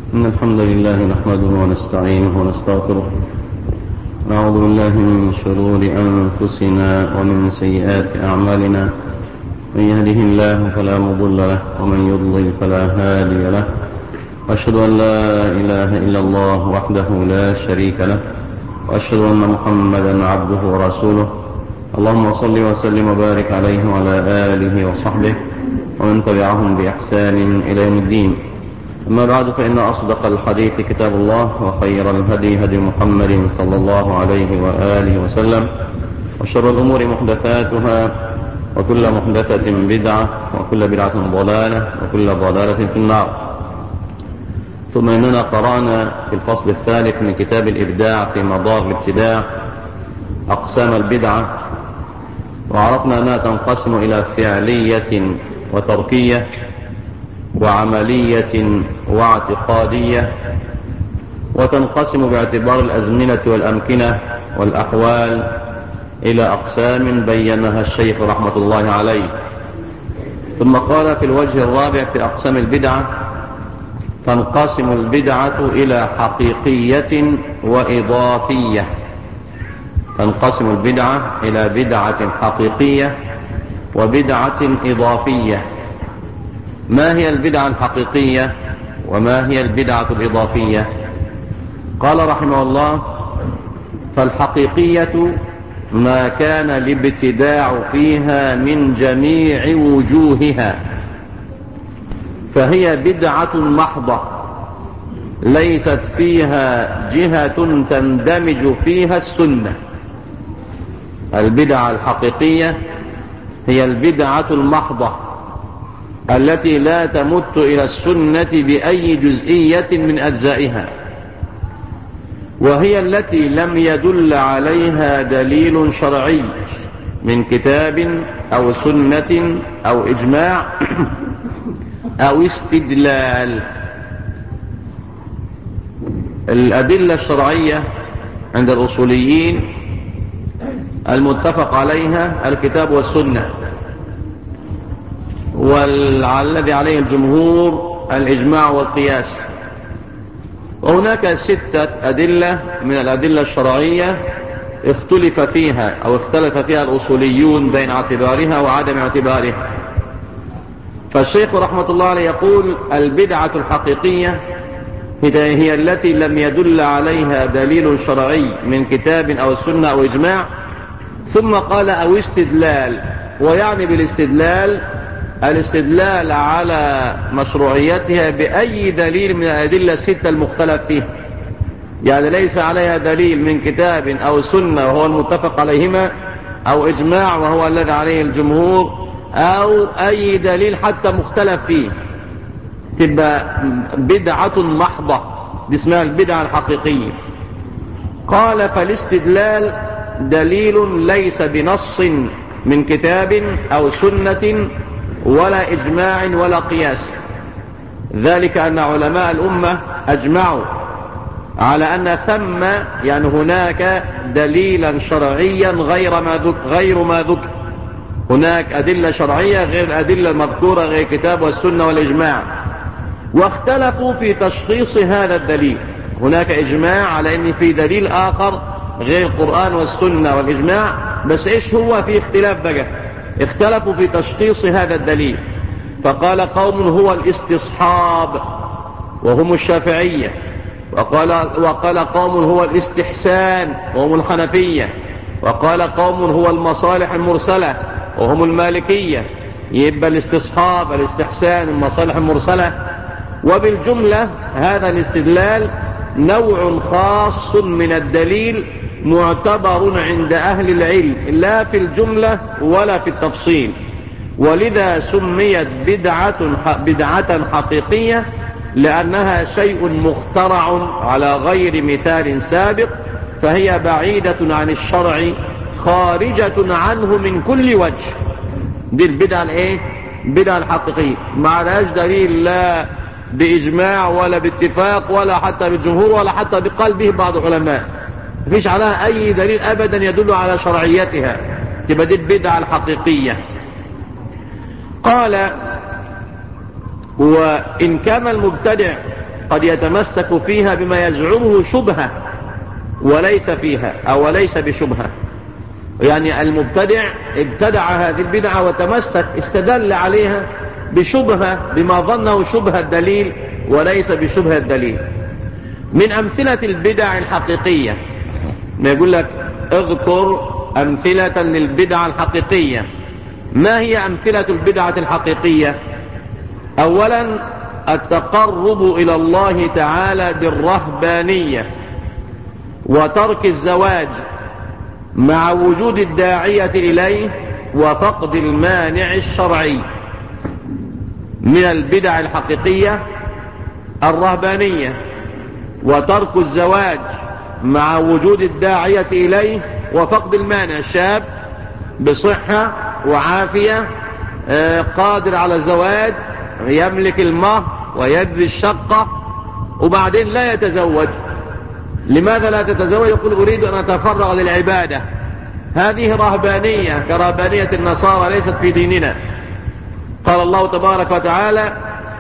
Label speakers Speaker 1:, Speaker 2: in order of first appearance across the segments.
Speaker 1: إن الحمد لله نحمده ونستعينه ونستغفره، نعوذ بالله من شرور أنفسنا ومن سيئات أعمالنا، من يهده الله فلا مضل له ومن يضلل فلا هادي له، وأشهد أن لا إله إلا الله وحده لا شريك له، وأشهد أن محمدا عبده ورسوله. اللهم صل وسلم وبارك عليه وعلى آله وصحبه ومن تبعهم بإحسان إلى يوم الدين. أما بعد، فإن أصدق الحديث كتاب الله، وخير الهدي هدي محمد صلى الله عليه وآله وسلم، وشر الأمور محدثاتها، وكل محدثة بدعة، وكل بدعة ضلالة، وكل ضلالة في النار. ثم إننا قرأنا في الفصل الثالث من كتاب الإبداع في مدار الابتداع أقسام البدعة، وعرفنا أنها تنقسم إلى فعلية وتركية وعملية واعتقادية، وتنقسم باعتبار الأزمنة والأمكنة والأحوال إلى أقسام بينها الشيخ رحمة الله عليه. ثم قال في الوجه الرابع في أقسام البدعة: تنقسم البدعة إلى حقيقية وإضافية. تنقسم البدعة إلى بدعة حقيقية وبدعة إضافية. ما هي البدعة الحقيقية وما هي البدعة الإضافية؟ قال رحمه الله: فالحقيقية ما كان الابتداع فيها من جميع وجوهها، فهي بدعة محضة ليست فيها جهة تندمج فيها السنة. البدعة الحقيقية هي البدعة المحضة التي لا تمت إلى السنة بأي جزئية من أجزائها، وهي التي لم يدل عليها دليل شرعي من كتاب أو سنة أو إجماع أو استدلال. الأدلة الشرعية عند الأصوليين المتفق عليها الكتاب والسنة، والذي عليه الجمهور الإجماع والقياس. وهناك 6 أدلة من الأدلة الشرعية اختلف فيها أو اختلف فيها الأصوليون بين اعتبارها وعدم اعتبارها. فالشيخ رحمة الله عليه يقول: البدعة الحقيقية هي التي لم يدل عليها دليل شرعي من كتاب أو سنة أو إجماع. ثم قال: أو استدلال. ويعني بالاستدلال الاستدلال على مشروعيتها بأي دليل من الأدلة 6 المختلف فيها، يعني ليس عليها دليل من كتاب أو سنة وهو المتفق عليهما، أو إجماع وهو الذي عليه الجمهور، أو أي دليل حتى مختلف فيه، تبقى بدعة محضة. دي اسمها البدعة الحقيقية. قال: فالاستدلال دليل ليس بنص من كتاب أو سنة ولا إجماع ولا قياس. ذلك أن علماء الأمة أجمعوا على أن ثم يعني هناك دليلا شرعيا غير ما ذكر. هناك أدلة شرعية غير الأدلة المذكورة، غير الكتاب والسنة والإجماع. واختلفوا في تشخيص هذا الدليل. هناك إجماع على أن في دليل آخر غير القرآن والسنة والإجماع، بس إيش هو؟ في اختلاف بقى. اختلفوا في تشخيص هذا الدليل. فقال قوم: هو الاستصحاب وهم الشافعية. وقال قوم: هو الاستحسان وهم الحنفية. وقال قوم: هو المصالح المرسلة وهم المالكية. يبقى الاستصحاب، الاستحسان، المصالح المرسلة. وبالجملة هذا الاستدلال نوع خاص من الدليل معتبر عند أهل العلم، لا في الجملة ولا في التفصيل. ولذا سميت بدعة حقيقية، لأنها شيء مخترع على غير مثال سابق، فهي بعيدة عن الشرع، خارجة عنه من كل وجه. دي البدعة الايه؟ البدعة الحقيقية. ما عليهاش دليل لا بإجماع ولا باتفاق ولا حتى بالجمهور ولا حتى بقال به بعض العلماء. مفيش عليها أي دليل أبدا يدل على شرعيتها. تبقى دي البدعة الحقيقية. قال: وإن كان المبتدع قد يتمسك فيها بما يزعمه شبهة وليس فيها أو ليس بشبهة. يعني المبتدع ابتدع هذه البدعة وتمسك استدل عليها بشبهة بما ظنه شبه الدليل وليس بشبه الدليل. من أمثلة البدع الحقيقية ما يقول لك اذكر أمثلة للبدع الحقيقية. ما هي أمثلة البدعة الحقيقية؟ أولا التقرب إلى الله تعالى بالرهبانية وترك الزواج مع وجود الداعية إليه وفقد المانع الشرعي. من البدع الحقيقية الرهبانية وترك الزواج مع وجود الداعية إليه وفقد المانع. شاب بصحة وعافية قادر على الزواج يملك المهر ويجزي الشقة وبعدين لا يتزوج. لماذا لا تتزوج؟ يقول أريد أن أتفرغ للعبادة. هذه رهبانية كرهبانية النصارى ليست في ديننا. قال الله تبارك وتعالى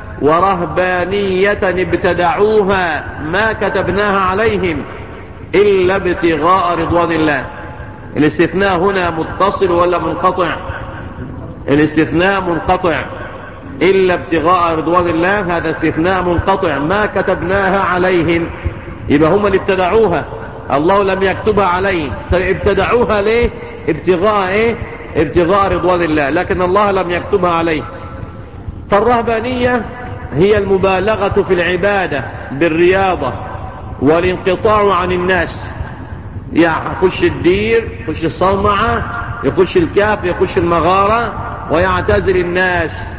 Speaker 1: ورهبانية ابتدعوها ما كتبناها عليهم إلا ابتغاء رضوان الله. الاستثناء هنا متصل ولا منقطع؟ الاستثناء منقطع. إلا ابتغاء رضوان الله هذا استثناء منقطع. ما كتبناها عليهم يبقى هم اللي ابتدعوها، الله لم يكتبها عليهم. ابتدعوها ليه؟ ابتغاء ايه؟ ابتغاء رضوان الله، لكن الله لم يكتبها عليه. فالرهبانية هي المبالغة في العبادة بالرياضة والانقطاع عن الناس. يعني يخش الدير، يخش الصومعة، يخش الكهف، يخش المغارة ويعتزل الناس.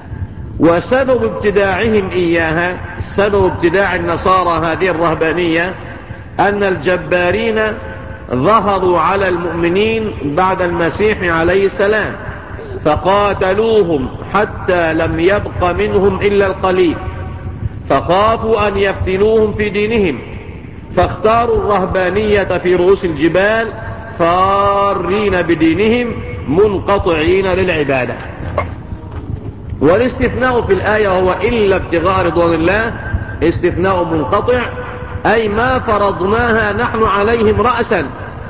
Speaker 1: وسبب ابتداعهم إياها، سبب ابتداع النصارى هذه الرهبانية أن الجبارين ظهروا على المؤمنين بعد المسيح عليه السلام فقاتلوهم حتى لم يبق منهم إلا القليل، فخافوا أن يفتنوهم في دينهم فاختاروا الرهبانية في رؤوس الجبال فارين بدينهم منقطعين للعبادة. والاستثناء في الآية هو إلا ابتغاء رضوان الله، استثناء منقطع، أي ما فرضناها نحن عليهم رأسا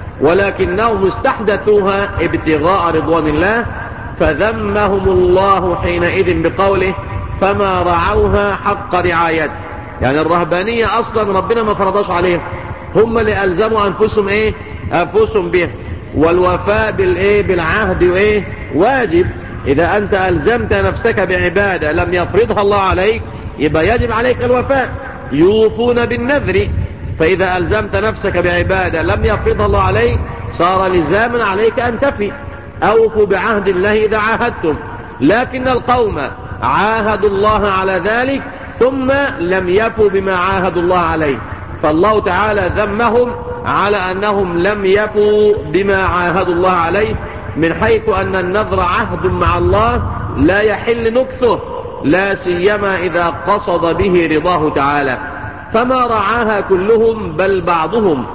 Speaker 1: ولكنهم استحدثوها ابتغاء رضوان الله فذمهم الله حينئذ بقوله فما رعوها حق رعايته. يعني الرهبانية أصلا ربنا ما فرضاش عليهم، هم اللي ألزموا أنفسهم إيه؟ أنفسهم به. والوفاء بالإيه؟ بالعهد وإيه؟ واجب. إذا أنت ألزمت نفسك بعبادة لم يفرضها الله عليك يبقى يجب عليك الوفاء. يوفون بالنذر، فإذا ألزمت نفسك بعبادة لم يفرضها الله عليك صار لزاما عليك أن تفي. أوفوا بعهد الله إذا عاهدتم. لكن القوم عاهدوا الله على ذلك ثم لم يفوا بما عاهدوا الله عليه، فالله تعالى ذمهم على أنهم لم يفوا بما عاهدوا الله عليه، من حيث أن النذر عهد مع الله لا يحل نكثه، لا سيما إذا قصد به رضاه تعالى. فما رعاها كلهم بل بعضهم،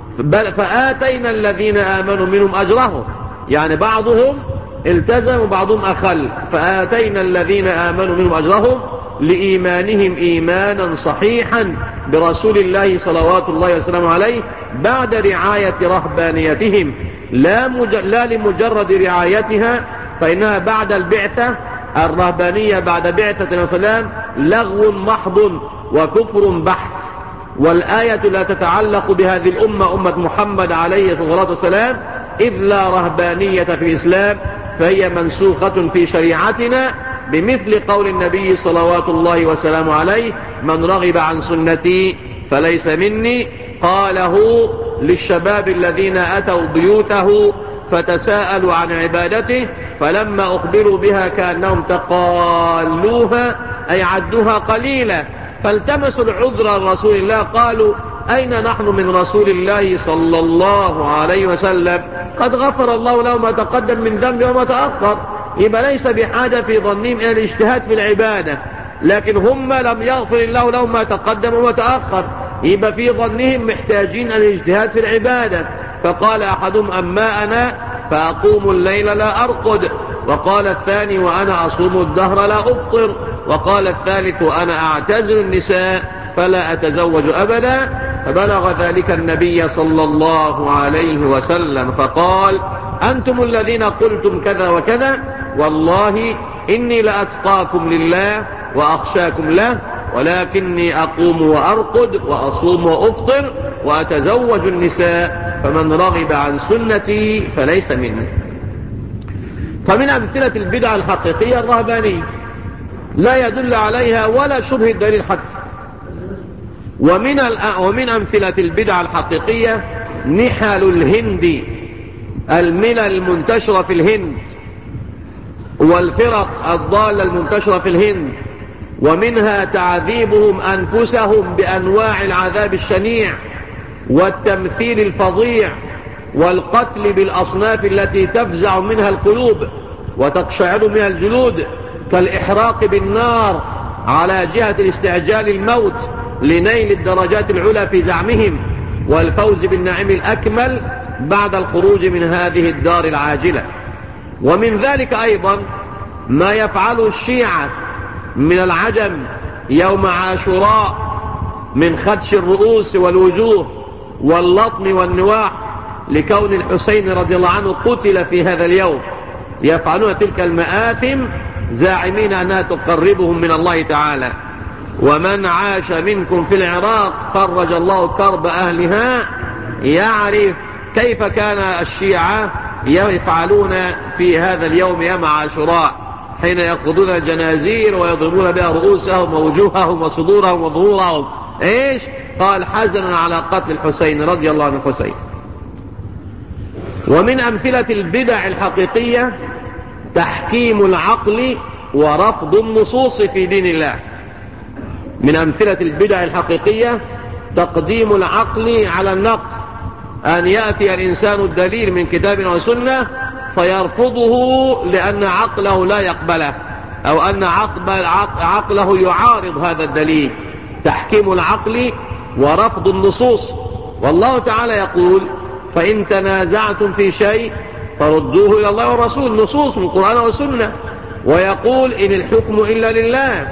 Speaker 1: فآتينا الذين آمنوا منهم أجرهم. يعني بعضهم التزم وبعضهم أخل، فآتينا الذين آمنوا منهم أجرهم لإيمانهم إيمانا صحيحا برسول الله صلوات الله وسلامه عليه بعد رعاية رهبانيتهم لا لمجرد رعايتها، فإنها بعد البعثة. الرهبانية بعد بعثة النبي صلى الله عليه وسلم لغو محض وكفر بحت. والآية لا تتعلق بهذه الأمة أمة محمد عليه الصلاة والسلام، إذ لا رهبانية في الإسلام فهي منسوخة في شريعتنا بمثل قول النبي صلوات الله وسلامه عليه من رغب عن سنتي فليس مني. قاله للشباب الذين أتوا بيوته فتساءلوا عن عبادته فلما أخبروا بها كأنهم تقالوها أي عدوها قليلا، فالتمسوا العذر لرسول الله قالوا أين نحن من رسول الله صلى الله عليه وسلم؟ قد غفر الله له ما تقدم من ذنبه وما تأخر. يبقى ليس بحاجة في ظنهم إلى الاجتهاد في العبادة، لكن هم لم يغفر الله لهم ما تقدم وما تأخر، يبقى في ظنهم محتاجين الاجتهاد في العبادة. فقال أحدهم أما أنا فأقوم الليل لا أرقد، وقال الثاني وأنا أصوم الدهر لا أفطر، وقال الثالث وأنا أعتزل النساء فلا أتزوج أبدا. فبلغ ذلك النبي صلى الله عليه وسلم فقال: أنتم الذين قلتم كذا وكذا، والله إني لأتقاكم لله وأخشاكم له، ولكني أقوم وأرقد وأصوم وأفطر وأتزوج النساء، فمن رغب عن سنتي فليس مني. فمن أمثلة البدع الحقيقية الرهبانية لا يدل عليها ولا شبه الدليل حتى. ومن أمثلة البدع الحقيقية نحل الهند، الملل المنتشرة في الهند والفرق الضالة المنتشرة في الهند، ومنها تعذيبهم أنفسهم بأنواع العذاب الشنيع والتمثيل الفظيع والقتل بالأصناف التي تفزع منها القلوب وتقشعر منها الجلود، كالإحراق بالنار على جهة الاستعجال الموت لنيل الدرجات العلى في زعمهم والفوز بالنعيم الأكمل بعد الخروج من هذه الدار العاجلة. ومن ذلك أيضا ما يفعله الشيعة من العجم يوم عاشوراء من خدش الرؤوس والوجوه واللطم والنواح، لكون الحسين رضي الله عنه قتل في هذا اليوم. يفعلون تلك المآثم زاعمين أنها تقربهم من الله تعالى. ومن عاش منكم في العراق فرج الله كرب أهلها يعرف كيف كان الشيعة يفعلون في هذا اليوم يوم عاشوراء، حين يأخذون الجنازير ويضربون بها رؤوسهم ووجوههم وصدورهم وظهورهم. ايش قال؟ حزنا على قتل الحسين رضي الله عنه الحسين. ومن أمثلة البدع الحقيقية تحكيم العقل ورفض النصوص في دين الله. من أمثلة البدع الحقيقية تقديم العقل على النقل، أن يأتي الإنسان الدليل من كتاب وسنة فيرفضه لأن عقله لا يقبله، أو أن عقله يعارض هذا الدليل. تحكيم العقل ورفض النصوص. والله تعالى يقول: فإن تنازعتم في شيء فردوه إلى الله والرسول، نصوص من القرآن والسنة. ويقول: إن الحكم إلا لله.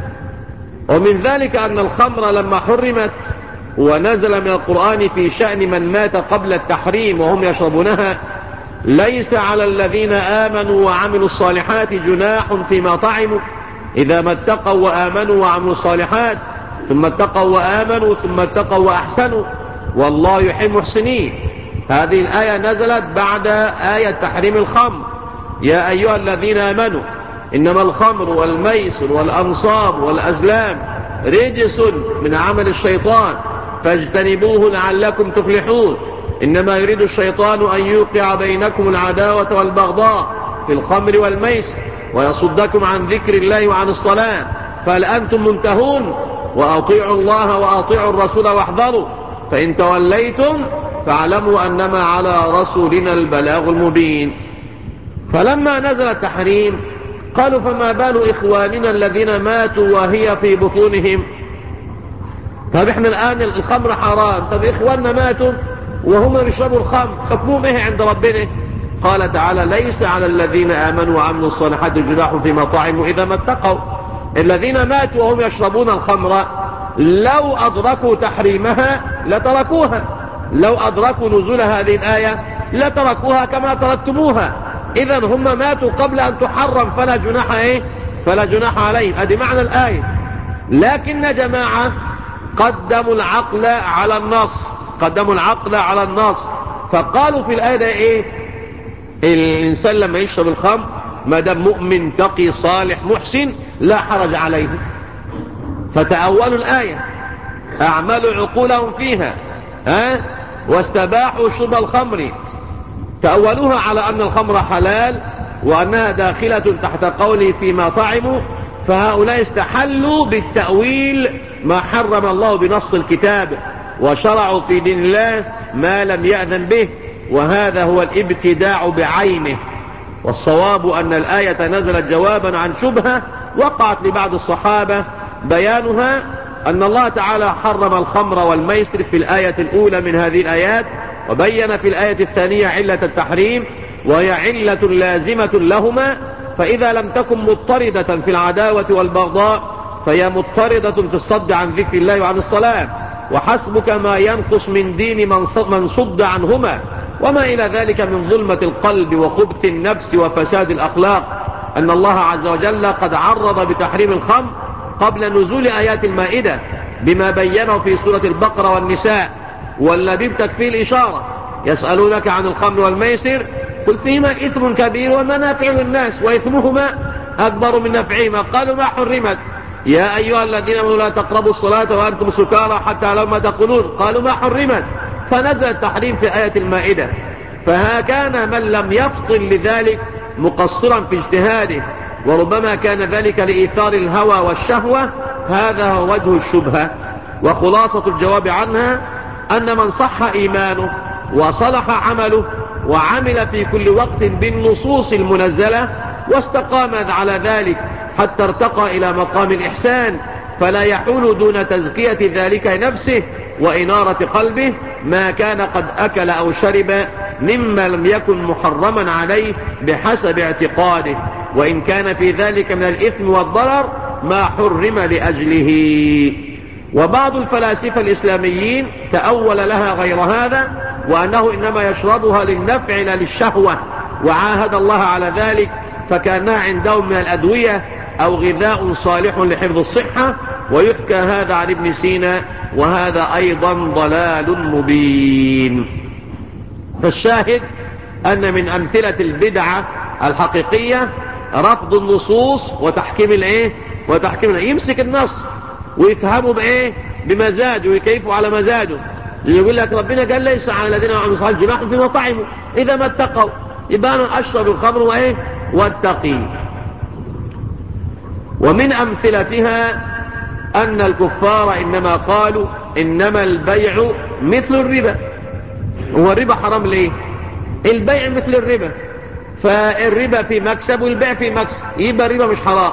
Speaker 1: ومن ذلك أن الخمر لما حرمت ونزل من القرآن في شأن من مات قبل التحريم وهم يشربونها: ليس على الذين آمنوا وعملوا الصالحات جناح فيما طعموا إذا ما اتقوا وآمنوا وعملوا الصالحات ثم اتقوا وآمنوا ثم اتقوا وأحسنوا والله يحب المحسنين. هذه الآية نزلت بعد آية تحريم الخمر: يا أيها الذين آمنوا إنما الخمر والميسر والأنصاب والأزلام رجس من عمل الشيطان فاجتنبوه لعلكم تفلحون. إنما يريد الشيطان أن يوقع بينكم العداوة والبغضاء في الخمر والميسر ويصدكم عن ذكر الله وعن الصلاة، فهل أنتم منتهون؟ وأطيعوا الله وأطيعوا الرسول واحذروا، فإن توليتم فاعلموا أنما على رسولنا البلاغ المبين. فلما نزل التحريم قالوا: فما بال إخواننا الذين ماتوا وهي في بطونهم؟ طب احنا الآن الخمر حرام، طب إخواننا ماتوا وهم بيشربوا الخمر، حكمهم ايه عند ربنا؟ قال تعالى: ليس على الذين آمنوا وعملوا الصالحات جناح فيما طعموا إذا ما اتقوا. الذين ماتوا وهم يشربون الخمر لو أدركوا تحريمها لتركوها، لو أدركوا نزول هذه الآية لتركوها كما تركتموها. إذن هم ماتوا قبل أن تحرم فلا جناح إيه؟ فلا جناح عليهم. هذه معنى الآية. لكن جماعة قدموا العقل على النص، قدموا العقل على النص، فقالوا في الآية إيه؟ الإنسان لما يشرب الخمر ما دام مؤمن تقي صالح محسن لا حرج عليه، فتأولوا الآية، أعملوا عقولهم فيها واستباحوا شرب الخمر، تأولوها على أن الخمر حلال وأنها داخلة تحت قوله فيما طعموا. فهؤلاء استحلوا بالتأويل ما حرم الله بنص الكتاب وشرعوا في دين الله ما لم يأذن به، وهذا هو الابتداع بعينه. والصواب أن الآية نزلت جوابا عن شبهة وقعت لبعض الصحابة بيانها، أن الله تعالى حرم الخمر والميسر في الآية الأولى من هذه الآيات، وبين في الآية الثانية علة التحريم وهي علة لازمة لهما. فإذا لم تكن مضطردة في العداوة والبغضاء فهي مضطردة في الصد عن ذكر الله وعن الصلاة، وحسبك ما ينقص من دين من صد عنهما، وما إلى ذلك من ظلمة القلب وخبث النفس وفساد الأخلاق، أن الله عز وجل قد عرض بتحريم الخمر قبل نزول آيات المائدة بما بينه في سورة البقرة والنساء، والذي بتكفيه الإشارة: يسألونك عن الخمر والميسر قل فيهما إثم كبير ومنافع للناس وإثمهما أكبر من نفعهما. قالوا ما حرمت يا أيها الذين آمنوا لا تقربوا الصلاة وأنتم سكارى حتى لو ما تقولون قالوا ما حرمت، فنزل التحريم في آية المائدة. فكان من لم يفطن لذلك مقصرا في اجتهاده، وربما كان ذلك لإيثار الهوى والشهوة. هذا هو وجه الشبهة. وخلاصة الجواب عنها أن من صح إيمانه وصلح عمله وعمل في كل وقت بالنصوص المنزلة واستقام على ذلك حتى ارتقى إلى مقام الإحسان، فلا يحول دون تزكية ذلك نفسه وإنارة قلبه ما كان قد أكل أو شرب مما لم يكن محرما عليه بحسب اعتقاده، وإن كان في ذلك من الإثم والضرر ما حرم لأجله. وبعض الفلاسفة الإسلاميين تأول لها غير هذا، وأنه إنما يشربها للنفع لا للشهوة، وعاهد الله على ذلك، فكانها عندهم من الأدوية أو غذاء صالح لحفظ الصحة. ويحكى هذا عن ابن سينا، وهذا أيضا ضلال مبين. فالشاهد أن من أمثلة البدعة الحقيقية رفض النصوص وتحكيم يمسك النص ويفهمه بمزاجه ويكيفه على مزاجه. يقول لك ربنا قال ليس على الذين يعملون الصالحات جناح فيما طعموا إذا ما اتقوا، يبقى أنا أشرب الخمر واتقي. ومن أمثلتها أن الكفار إنما قالوا إنما البيع مثل الربا. هو الربا حرام ليه؟ البيع مثل الربا، فالربا في مكسب والبيع في مكسب، يبقى الربا مش حرام.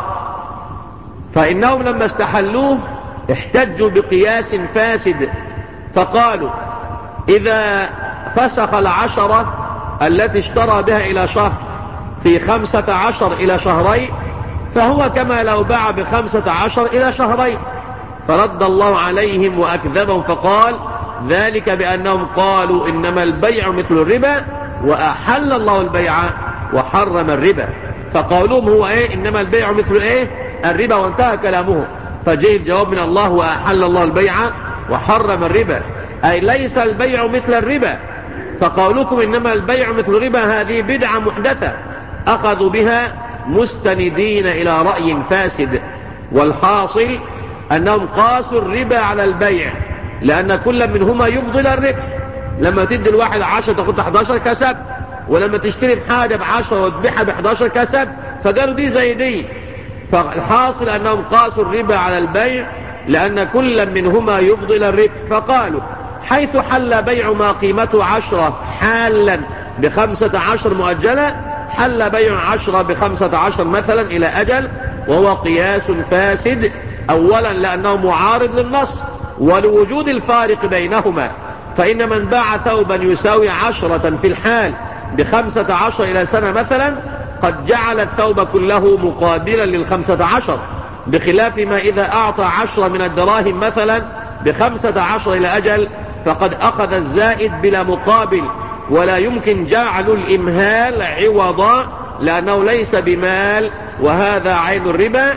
Speaker 1: فإنهم لما استحلوه احتجوا بقياس فاسد، فقالوا إذا فسخ العشرة التي اشترى بها إلى شهر في 15 إلى شهرين فهو كما لو باع ب15 إلى شهرين. فرد الله عليهم وأكذبهم فقال ذلك بأنهم قالوا إنما البيع مثل الربا وأحل الله البيع وحرم الربا. فقولهم هو إنما البيع مثل الربا، وانتهى كلامه. فجاء الجواب من الله وأحل الله البيع وحرم الربا، أي ليس البيع مثل الربا. فقولكم إنما البيع مثل الربا هذه بدعة محدثة أخذوا بها مستندين إلى رأي فاسد. والحاصل أنهم قاسوا الربا على البيع، لأن كل منهما يفضل الربح. لما تدي الواحد 10 تاخد 11 كسب، ولما تشتري بحاجة ب10 وتبيعها ب11 كسب، فقالوا دي زي دي. فالحاصل أنهم قاسوا الربا على البيع لأن كل منهما يفضل الربح. فقالوا حيث حل بيع ما قيمته 10 حالا ب15 مؤجلة، حل بيع 10 ب15 مثلا إلى أجل، وهو قياس فاسد. أولا لأنه معارض للنص ولوجود الفارق بينهما، فإن من باع ثوبا يساوي 10 في الحال ب15 إلى سنة مثلا قد جعل الثوب كله مقابلا لل15، بخلاف ما إذا أعطى 10 من الدراهم مثلا ب15 إلى أجل فقد أخذ الزائد بلا مقابل، ولا يمكن جعل الإمهال عوضا لأنه ليس بمال، وهذا عين الربا،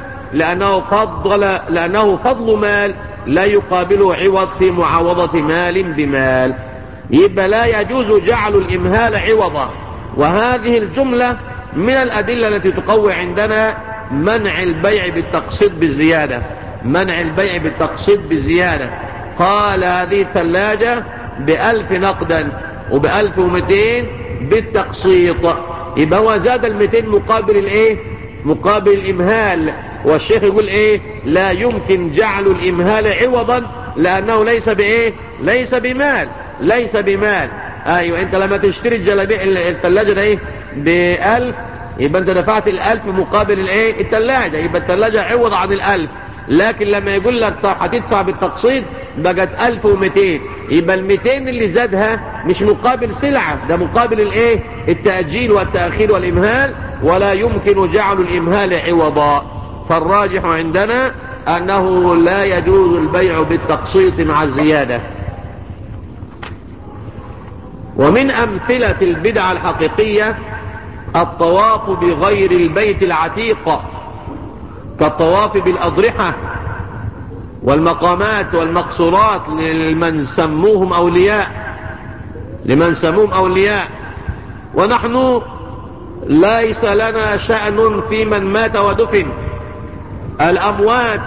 Speaker 1: لأنه فضل مال لا يقابله عوض في معاوضة مال بمال. يبقى لا يجوز جعل الإمهال عوضا. وهذه الجملة من الأدلة التي تقوي عندنا منع البيع بالتقسيط بالزيادة. منع البيع بالتقسيط بالزيادة. قال هذه الثلاجة ب1000 نقدا وب1200 بالتقسيط، يبقى هو زاد 200 مقابل مقابل الإمهال. والشيخ يقول لا يمكن جعل الإمهال عوضا لأنه ليس بمال. ليس بمال. أيوة، أنت لما تشتري الجلابية الثلاجة ده ب1000، يبقى أنت دفعت 1000 مقابل الثلاجة، يبقى الثلاجة عوض عن 1000. لكن لما يقول لك طب هتدفع بالتقسيط بقت 1200، يبقى 200 اللي زادها مش مقابل سلعة، ده مقابل التأجيل والتأخير والإمهال، ولا يمكن جعل الإمهال عوضا. فالراجح عندنا أنه لا يجوز البيع بالتقسيط مع الزيادة. ومن أمثلة البدع الحقيقية الطواف بغير البيت العتيق، كالطواف بالأضرحة والمقامات والمقصورات لمن سموهم أولياء. ونحن ليس لنا شأن في من مات ودفن. الأموات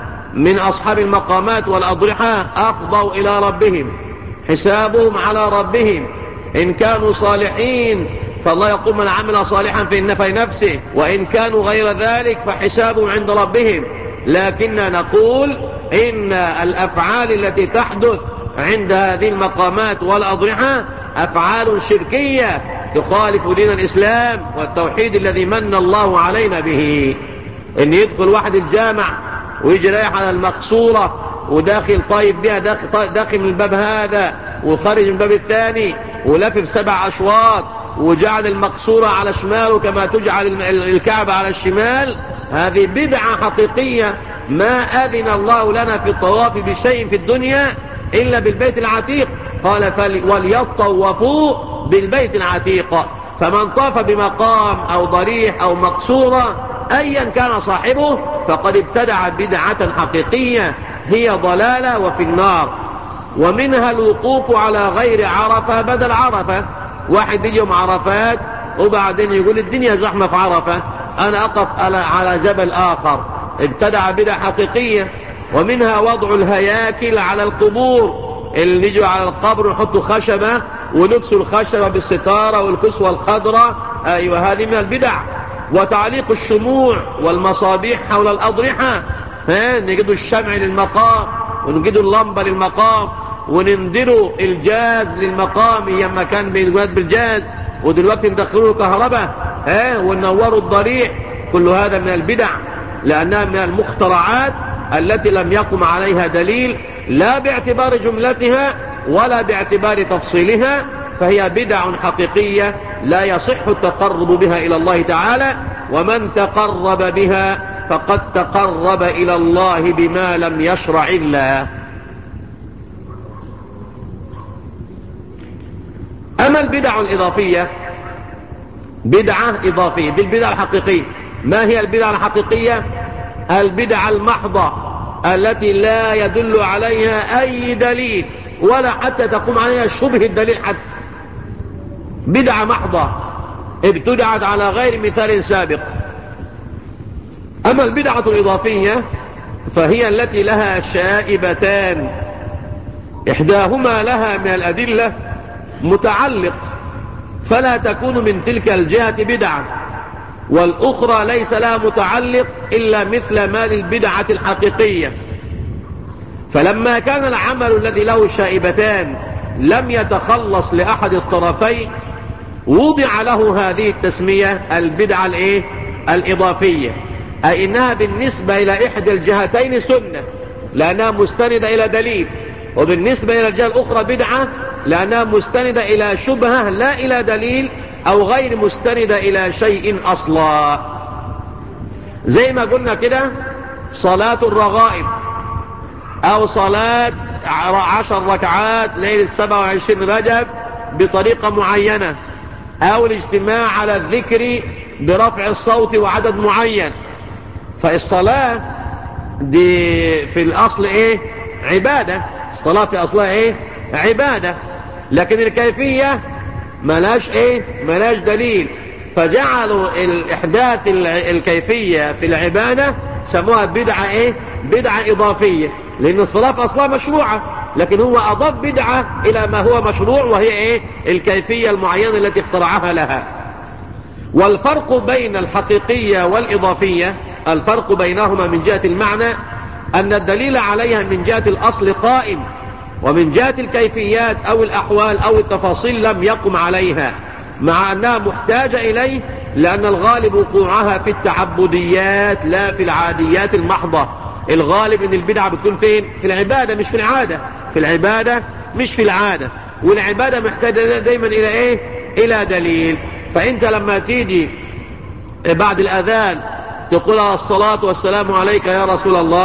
Speaker 1: من أصحاب المقامات والأضرحة أفضوا إلى ربهم، حسابهم على ربهم. إن كانوا صالحين فالله يقول من عمل صالحا فلنفسه، وإن كانوا غير ذلك فحسابهم عند ربهم. لكننا نقول إن الأفعال التي تحدث عند هذه المقامات والأضرحة أفعال شركية تخالف دين الإسلام والتوحيد الذي من الله علينا به. إن يدخل واحد الجامع ويجي رايح على المقصورة وداخل طيب بها، داخل من الباب هذا وخارج من الباب الثاني ولفف 7 أشواط وجعل المقصورة على شماله كما تجعل الكعبة على الشمال، هذه بدعة حقيقية. ما أذن الله لنا في الطواف بشيء في الدنيا إلا بالبيت العتيق. قال وليطوفوا بالبيت العتيق. فمن طاف بمقام أو ضريح أو مقصورة أيا كان صاحبه فقد ابتدع بدعة حقيقية هي ضلالة وفي النار. ومنها الوقوف على غير عرفة بدل عرفة. واحد يجي يوم عرفات وبعدين يقول الدنيا زحمة في عرفة، أنا أقف على جبل آخر، ابتدع بدعة حقيقية. ومنها وضع الهياكل على القبور، اللي نجوا على القبر ونحطوا خشبة ونكسوا الخشبة بالستارة والكسوة الخضراء، أيوة هذه من البدع. وتعليق الشموع والمصابيح حول الأضرحة، نجدوا الشمع للمقام ونجدوا اللمبة للمقام ونندروا الجاز للمقام يما كان بيتجاد بالجاز، ودلوقتي ندخلوا كهرباء ونوروا الضريح. كل هذا من البدع لأنها من المخترعات التي لم يقم عليها دليل لا باعتبار جملتها ولا باعتبار تفصيلها، فهي بدع حقيقية لا يصح التقرب بها إلى الله تعالى. ومن تقرب بها فقد تقرب إلى الله بما لم يشرع الله. أما البدع الإضافية، بدعة إضافية دي البدع الحقيقية. ما هي البدع الحقيقية؟ البدع المحضة التي لا يدل عليها أي دليل ولا حتى تقوم عليها شبه الدليل حتى، بدعة محضة ابتدعت على غير مثال سابق. أما البدعة الإضافية فهي التي لها شائبتان، إحداهما لها من الأدلة متعلق فلا تكون من تلك الجهة بدعة، والأخرى ليس لها متعلق إلا مثل ما للبدعة الحقيقية. فلما كان العمل الذي له شائبتان لم يتخلص لأحد الطرفين وضع له هذه التسمية البدعة الإضافية، أي إنها بالنسبة إلى إحدى الجهتين سنة لأنها مستندة إلى دليل، وبالنسبة إلى الجهة الأخرى بدعة لأنها مستندة إلى شبهة لا إلى دليل أو غير مستندة إلى شيء أصلا. زي ما قلنا كده صلاة الرغائب أو صلاة 10 ركعات ليلة 27 رجب بطريقة معينة، أو الاجتماع على الذكر برفع الصوت وعدد معين. فالصلاة دي في الأصل عبادة، الصلاة في أصلها عبادة، لكن الكيفية ملاش دليل، فجعلوا الإحداث الكيفية في العبادة سموها بدعة إضافية، لأن الصلاة في أصلها مشروعة، لكن هو أضاف بدعة إلى ما هو مشروع وهي الكيفية المعينة التي اخترعها لها. والفرق بين الحقيقية والإضافية، الفرق بينهما من جهة المعنى أن الدليل عليها من جهة الأصل قائم، ومن جهة الكيفيات أو الأحوال أو التفاصيل لم يقم عليها، مع أنها محتاجة إليه، لأن الغالب وقوعها في التعبديات لا في العاديات المحضة. الغالب أن البدعة بتكون فين؟ في العبادة مش في العادة، في العبادة مش في العادة، والعبادة محتاجة دايما إلى إلى دليل. فأنت لما تيجي بعد الأذان تقول الصلاة والسلام عليك يا رسول الله،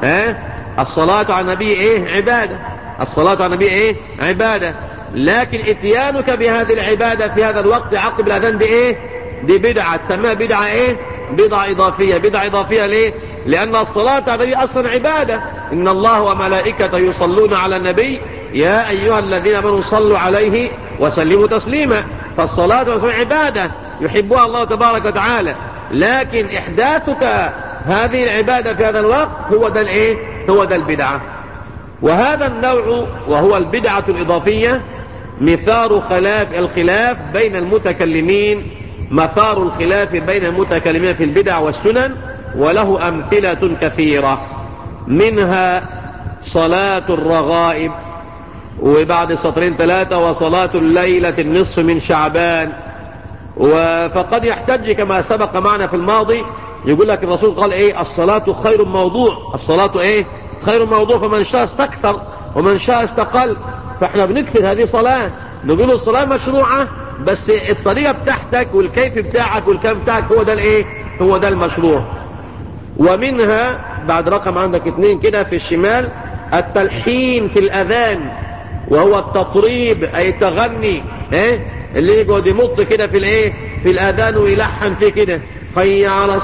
Speaker 1: الصلاة على النبي ايه؟ عبادة. الصلاة على النبي ايه؟ عبادة. لكن اتيانك بهذه العبادة في هذا الوقت عقب الأذان دي ايه؟ دي بدعة، تسميها بدعة ايه؟ بدعة إضافية. بدعة إضافية ليه؟ لأن الصلاة على النبي أصلا عبادة. إن الله وملائكته يصلون على النبي يا أيها الذين آمنوا صلوا عليه وسلموا تسليما. فالصلاة والسلام عبادة يحبها الله تبارك وتعالى، لكن إحداثك هذه العبادة في هذا الوقت هو ده الايه؟ هو ده البدعة. وهذا النوع وهو البدعة الإضافية مثار الخلاف بين المتكلمين، مثار الخلاف بين المتكلمين في البدع والسنن، وله أمثلة كثيرة، منها صلاة الرغائب، وبعد سطرين 3 وصلاة الليلة النصف من شعبان. فقد يحتج كما سبق معنا في الماضي، يقول لك الرسول قال ايه؟ الصلاة خير موضوع. الصلاة ايه؟ خير موضوع، فمن شاء استكثر ومن شاء استقل. فاحنا بنكثر هذه صلاة، نقول الصلاة مشروعة، بس الطريقة بتاعتك والكيف بتاعك والكم بتاعك هو ده الايه؟ هو ده المشروع. ومنها بعد رقم عندك 2 كده في الشمال التلحين في الأذان، وهو التطريب أي تغني، اللي يقعد يمط كده في الايه؟ في الأذان ويلحن فيه كده حي على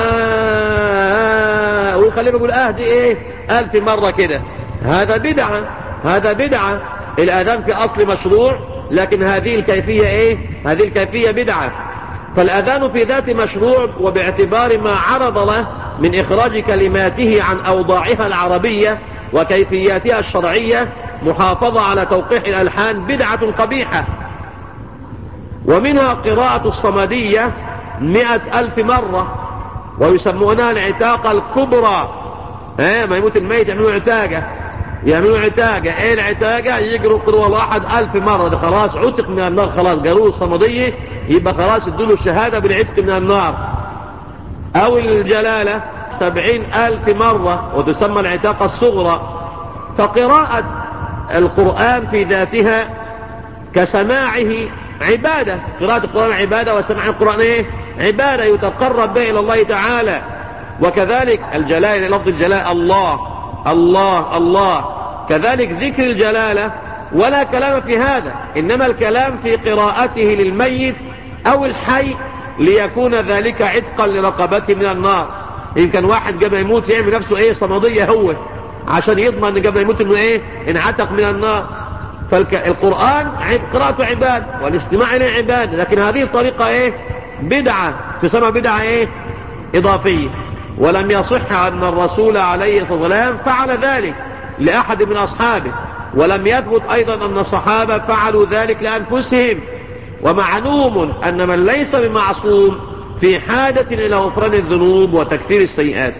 Speaker 1: الصلاة، ويخليه يقول دي ايه 1000 مرة كده. هذا بدعة، هذا بدعة. الأذان في أصل مشروع، لكن هذه الكيفية ايه؟ هذه الكيفية بدعة. فالأذان في ذات مشروع، وباعتبار ما عرض له من إخراج كلماته عن أوضاعها العربية وكيفياتها الشرعية محافظة على توقيح الألحان بدعة قبيحة. ومنها قراءة الصمدية 100,000 مرة، ويسمونها العتاقة الكبرى. ما يموت الميت يعملوا عتاقة، يعملوا عتاقة. ايه العتاقة؟ يقروا قروة الواحد 1000 مرة، ده خلاص عتق من النار، خلاص قالوا الصمدية يبقى خلاص ادوله الشهادة بالعتق من النار. او الجلالة 70,000 مرة، وتسمى العتاقة الصغرى. فقراءة القرآن في ذاتها كسماعه عبادة، قراءة القرآن عبادة، وسماع القرآن ايه؟ عبادة يتقرب به إلى الله تعالى. وكذلك الجلالة، لفظ الجلالة الله الله الله، كذلك ذكر الجلالة ولا كلام في هذا، إنما الكلام في قراءته للميت أو الحي ليكون ذلك عتقا لرقبته من النار. يمكن واحد قبل يموت يعمل نفسه ايه؟ صمدية هو، عشان يضمن قبل يموت انه ايه؟ انعتق من النار. فالقرآن قراءته عباد والاستماع إليه عباد، لكن هذه الطريقة ايه؟ بدعة، تسمى بدعة ايه؟ إضافية. ولم يصح أن الرسول عليه الصلاة والسلام فعل ذلك لأحد من أصحابه، ولم يثبت أيضا أن الصحابة فعلوا ذلك لأنفسهم. ومعلوم أن من ليس بمعصوم في حاجة إلى غفران الذنوب وتكفير السيئات.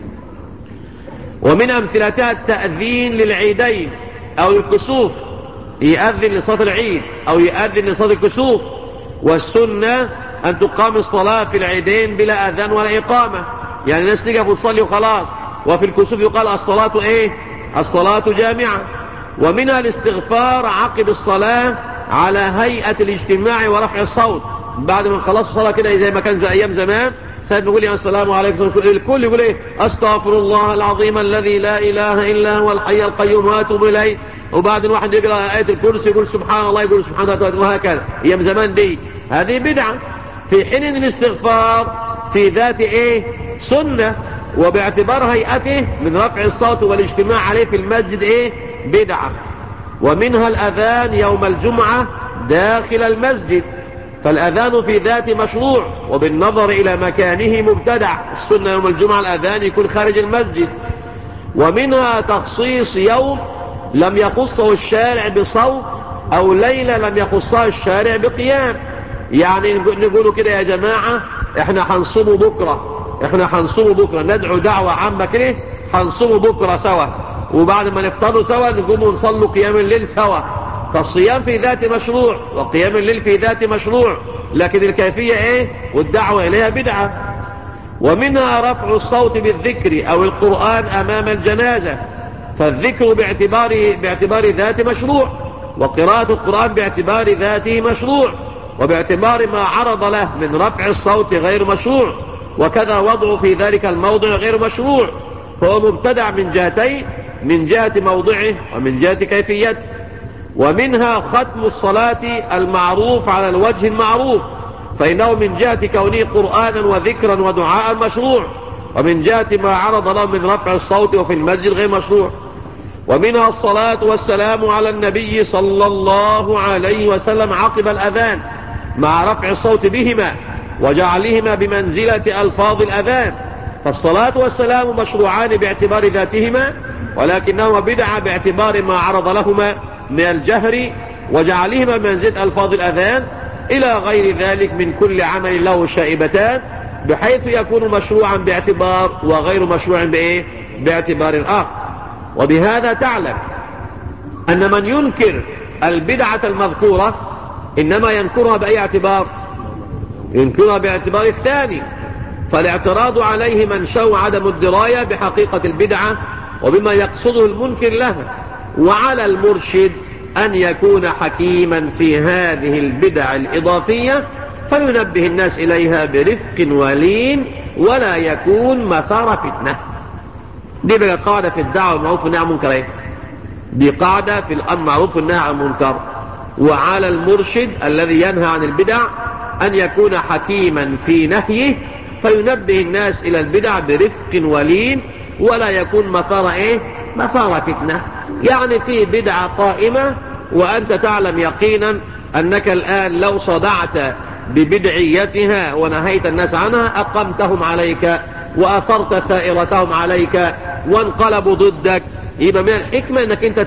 Speaker 1: ومن أمثلتها التأذين للعيدين أو الكسوف، يأذن لصلاة العيد أو يأذن لصلاة الكسوف. والسنة أن تقام الصلاة في العيدين بلا أذان ولا إقامة، يعني الناس تقف وتصلي وخلاص. وفي الكسوف يقال الصلاة ايه؟ الصلاة جامعة. ومنها الاستغفار عقب الصلاة على هيئة الاجتماع ورفع الصوت، بعد ما خلص الصلاة كده زي ما كان زي أيام زمان، سيد نقول يا السلام عليكم، الكل يقول ايه؟ أستغفر الله العظيم الذي لا إله إلا هو الحي القيوم وأتوب إليه. وبعد واحد يقرأ آية الكرسي يقول سبحان الله، يقول سبحان الله، وهكذا. أيام زمان دي هذه بدعة، في حين ان الاستغفار في ذات ايه؟ سنة، وباعتبار هيئته من رفع الصوت والاجتماع عليه في المسجد ايه؟ بدعة. ومنها الأذان يوم الجمعة داخل المسجد، فالأذان في ذات مشروع، وبالنظر إلى مكانه مبتدع. السنة يوم الجمعة الأذان يكون خارج المسجد. ومنها تخصيص يوم لم يخصه الشارع بصوت، أو ليلة لم يخصها الشارع بقيام. يعني نقولوا كده يا جماعة احنا هنصوم بكرة، احنا هنصوم بكرة، ندعو دعوة عامة كده، هنصوم بكرة سوا، وبعد ما نفطروا سوا نقوموا نصلوا قيام الليل سوا. فالصيام في ذات مشروع، وقيام الليل في ذات مشروع، لكن الكيفية ايه؟ والدعوة اليها بدعة. ومنها رفع الصوت بالذكر او القرآن امام الجنازة، فالذكر باعتبار ذات مشروع، وقراءة القرآن باعتبار ذاته مشروع، وباعتبار ما عرض له من رفع الصوت غير مشروع، وكذا وضعه في ذلك الموضع غير مشروع. فهو مبتدع من جهتين: من جهة موضعه ومن جهة كيفيته. ومنها ختم الصلاة المعروف على الوجه المعروف، فإنه من جهة كونه قرآنا وذكرا ودعاء مشروع، ومن جهة ما عرض له من رفع الصوت وفي المسجد غير مشروع. ومنها الصلاة والسلام على النبي صلى الله عليه وسلم عقب الأذان مع رفع الصوت بهما وجعلهما بمنزلة ألفاظ الأذان، فالصلاة والسلام مشروعان باعتبار ذاتهما، ولكنهما بدعة باعتبار ما عرض لهما من الجهر وجعلهما بمنزلة ألفاظ الأذان، إلى غير ذلك من كل عمل له شائبتان، بحيث يكون مشروعا باعتبار وغير مشروع باعتبار آخر. وبهذا تعلم أن من ينكر البدعة المذكورة إنما ينكرها بأي اعتبار؟ ينكرها باعتبار الثاني. فالاعتراض عليه منشأ عدم الدراية بحقيقة البدعة وبما يقصده المنكر لها، وعلى المرشد أن يكون حكيما في هذه البدع الإضافية فينبه الناس إليها برفق ولين ولا يكون مثار فتنة. دي بقى قاعدة في الدعوة المعروف والنهي عن المنكر. دي قاعدة في الأمر معروف والنهي عن المنكر. وعلى المرشد الذي ينهى عن البدع أن يكون حكيما في نهيه فينبه الناس إلى البدع برفق ولين ولا يكون مثار فتنة. يعني في بدعة قائمة وأنت تعلم يقينا أنك الآن لو صدعت ببدعيتها ونهيت الناس عنها أقمتهم عليك وأثرت ثائرتهم عليك وانقلبوا ضدك. يبقى من الحكمة أنك أنت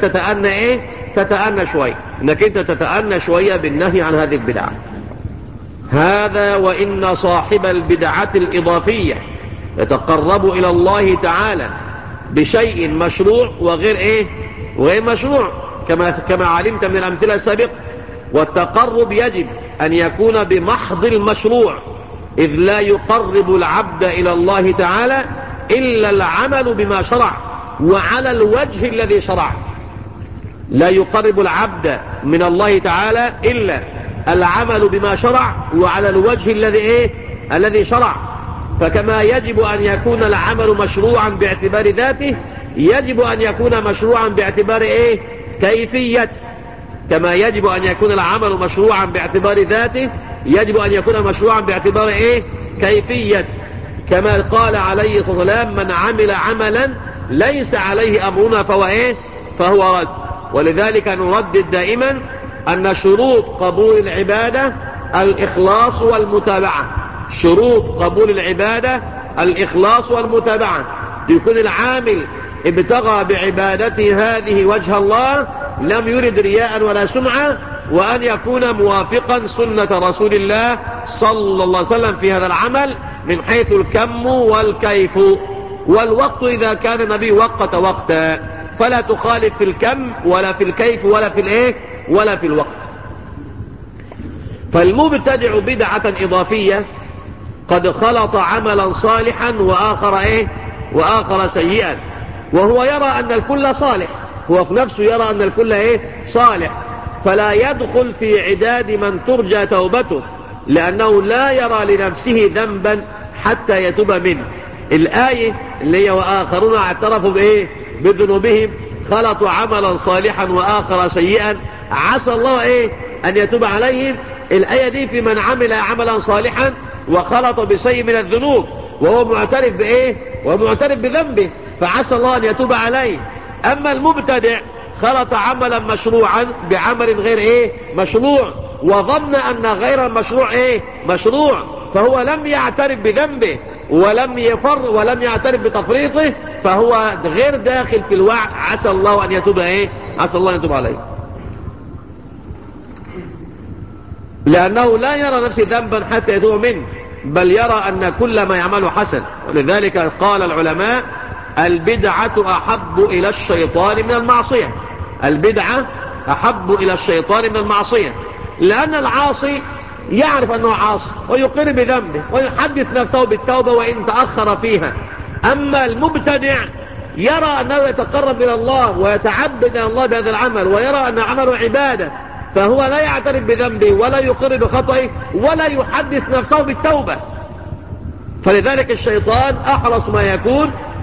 Speaker 1: تتأنى شوية بالنهي عن هذه البدعة. هذا وإن صاحب البدعة الإضافية يتقرب إلى الله تعالى بشيء مشروع وغير مشروع كما علمت من الأمثلة السابقة. والتقرب يجب أن يكون بمحض المشروع، إذ لا يقرب العبد إلى الله تعالى إلا العمل بما شرع وعلى الوجه الذي شرع. لا يقرب العبد من الله تعالى إلا العمل بما شرع وعلى الوجه الذي شرع. فكما يجب أن يكون العمل مشروعا باعتبار ذاته يجب أن يكون مشروعا باعتبار كيفيته. كما يجب أن يكون العمل مشروعا باعتبار ذاته يجب أن يكون مشروعا باعتبار كيفيته. كما قال عليه الصلاة والسلام: من عمل عملا ليس عليه أمرنا فهو رد. ولذلك نردد دائما أن شروط قبول العبادة الإخلاص والمتابعة. شروط قبول العبادة الإخلاص والمتابعة. يكون العامل ابتغى بعبادته هذه وجه الله لم يرد رياء ولا سمعة، وأن يكون موافقا سنة رسول الله صلى الله عليه وسلم في هذا العمل من حيث الكم والكيف. والوقت إذا كان النبي وقتا فلا تخالف في الكم ولا في الكيف ولا في الوقت. فالمبتدع بدعة إضافية قد خلط عملا صالحا وآخر سيئا، وهو يرى أن الكل صالح. هو في نفسه يرى أن الكل صالح، فلا يدخل في عداد من ترجى توبته، لأنه لا يرى لنفسه ذنبا حتى يتوب منه. الآية اللي هي وآخرون اعترفوا بذنوبهم خلطوا عملا صالحا وآخر سيئا عسى الله أن يتوب عليهم. الآية دي في من عمل عملا صالحا وخلط بشيء من الذنوب وهو معترف ومعترف بذنبه فعسى الله أن يتوب عليه. أما المبتدع خلط عملا مشروعا بعمل غير مشروع وظن أن غير المشروع مشروع، فهو لم يعترف بذنبه ولم يعترف بتفريطه، فهو غير داخل في الوعد. عسى الله أن يتوب عليه، لأنه لا يرى نفسه ذنبا حتى يتوب منه، بل يرى أن كل ما يعمله حسن. ولذلك قال العلماء: البدعة أحب إلى الشيطان من المعصية. البدعة أحب إلى الشيطان من المعصية، لأن العاصي يعرف أنه عاصي ويقر بذنبه ويحدث نفسه بالتوبة وإن تأخر فيها. أما المبتدع يرى أنه يتقرب إلى الله ويتعبد إلى الله بهذا العمل ويرى أن عمله عبادة، فهو لا يعترف بذنبه ولا يقر بخطئه ولا يحدث نفسه بالتوبة. فلذلك الشيطان أحرص ما يكون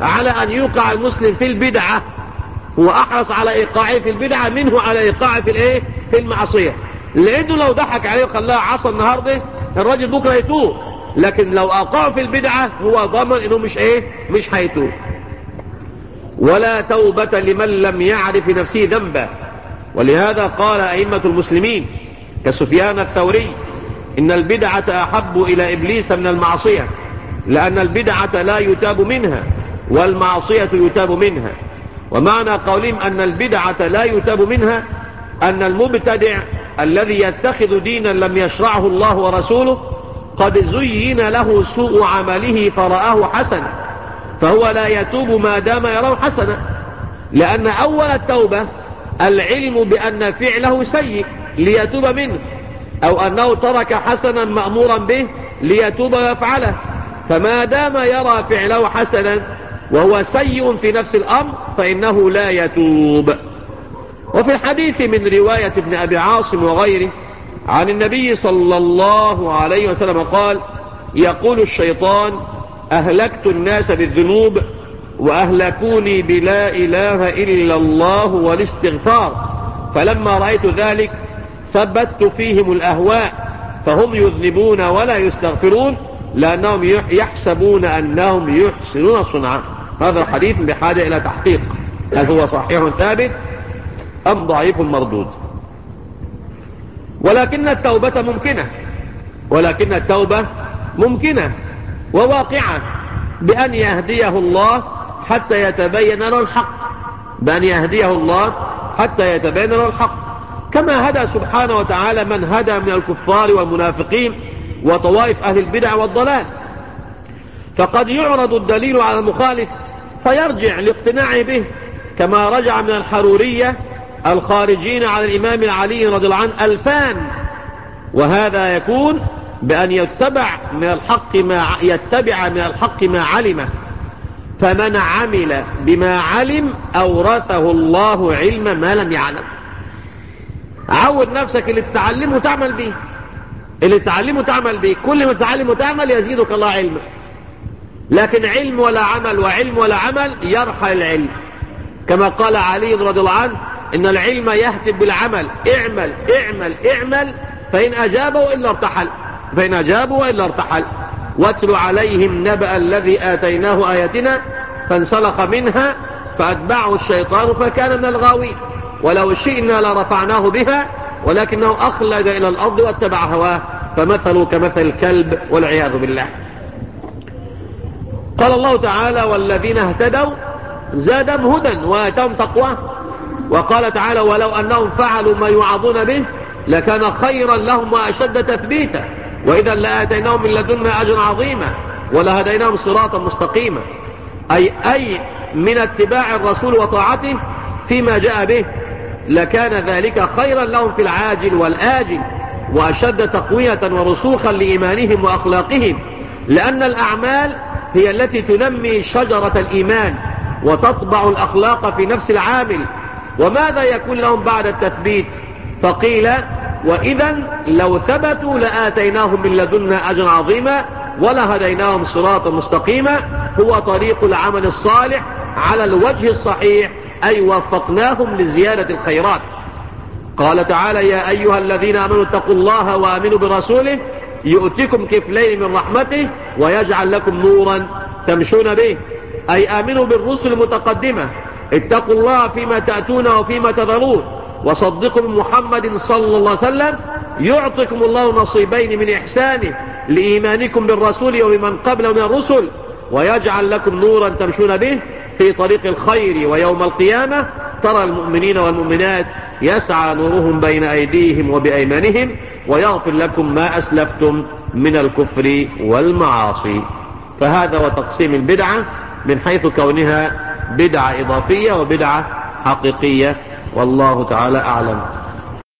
Speaker 1: على أن يوقع المسلم في البدعة، هو أحرص على إيقاعه في البدعة منه على إيقاعه في المعصية، لأنه لو ضحك عليه وخلاها عصى النهاردة الراجل بكرة يتوب، لكن لو أوقعه في البدعة هو ضمن إنه مش هيتوب. ولا توبة لمن لم يعرف نفسه ذنبا، ولهذا قال أئمة المسلمين كسفيان الثوري إن البدعة أحب إلى إبليس من المعصية، لأن البدعة لا يتاب منها والمعصية يتاب منها. ومعنى قولهم أن البدعة لا يتاب منها أن المبتدع الذي يتخذ دينا لم يشرعه الله ورسوله قد زين له سوء عمله فرآه حسنا، فهو لا يتوب ما دام يراه حسنا، لأن أول التوبة العلم بأن فعله سيء ليتوب منه، أو أنه ترك حسنا مأمورا به ليتوب ويفعله، فما دام يرى فعله حسنا وهو سيء في نفس الأمر فإنه لا يتوب. وفي الحديث من رواية ابن أبي عاصم وغيره عن النبي صلى الله عليه وسلم قال: يقول الشيطان أهلكت الناس بالذنوب وأهلكوني بلا إله إلا الله والاستغفار، فلما رأيت ذلك ثبت فيهم الأهواء فهم يذنبون ولا يستغفرون لأنهم يحسبون أنهم يحسنون صنعا. هذا الحديث بحاجة إلى تحقيق، هل هو صحيح ثابت أم ضعيف مردود؟ ولكن التوبة ممكنة وواقعة بأن يهديه الله حتى يتبين له الحق، كما هدى سبحانه وتعالى من هدى من الكفار والمنافقين وطوائف أهل البدع والضلال. فقد يعرض الدليل على المخالف فيرجع لاقتناعه به، كما رجع من الحرورية الخارجين على الإمام العلي رضي الله عنه 2000، وهذا يكون بأن يتبع من الحق ما علمه، فمن عمل بما علم أورثه الله علم ما لم يعلم. عود نفسك اللي تتعلمه تعمل به، كل ما تتعلم وتعمل يزيدك الله علما. لكن علم ولا عمل وعلم ولا عمل يرحل العلم، كما قال علي رضي الله عنه إن العلم يهتف بالعمل، اعمل اعمل اعمل فإن أجابوا إلا ارتحل. واتل عليهم نبأ الذي آتيناه آياتنا فانسلخ منها فأتبعه الشيطان فكان من الغاوين، ولو شئنا لرفعناه بها ولكنه أخلد إلى الأرض واتبع هواه فمثله كمثل الكلب والعياذ بالله. قال الله تعالى: والذين اهتدوا زادهم هدى وآتاهم تقواه. وقال تعالى: ولو أنهم فعلوا ما يوعظون به لكان خيرا لهم وأشد تثبيتا وإذا لآتيناهم من لدنا أجرا عظيما ولهديناهم صراطا مستقيما، أي من اتباع الرسول وطاعته فيما جاء به لكان ذلك خيرا لهم في العاجل والآجل وأشد تقوية ورسوخا لإيمانهم وأخلاقهم، لأن الأعمال هي التي تنمي شجرة الإيمان وتطبع الأخلاق في نفس العامل. وماذا يكون لهم بعد التثبيت؟ فقيل: وإذا لو ثبتوا لآتيناهم من لدنا أجرا عظيما ولهديناهم صراطا مستقيما، هو طريق العمل الصالح على الوجه الصحيح، أي وفقناهم لزيادة الخيرات. قال تعالى: يا أيها الذين آمنوا اتقوا الله وآمنوا برسوله يؤتكم كفلين من رحمته ويجعل لكم نورا تمشون به، أي آمنوا بالرسل المتقدمة، اتقوا الله فيما تأتون وفيما تذرون، وصدقوا بمحمد صلى الله عليه وسلم يعطيكم الله نصيبين من إحسانه لإيمانكم بالرسول وبمن قبله من الرسل، ويجعل لكم نورا تمشون به في طريق الخير، ويوم القيامة ترى المؤمنين والمؤمنات يسعى نورهم بين أيديهم وبأيمانهم ويغفر لكم ما أسلفتم من الكفر والمعاصي. فهذا هو تقسيم البدعة من حيث كونها بدعة إضافية وبدعة حقيقية، والله تعالى أعلم.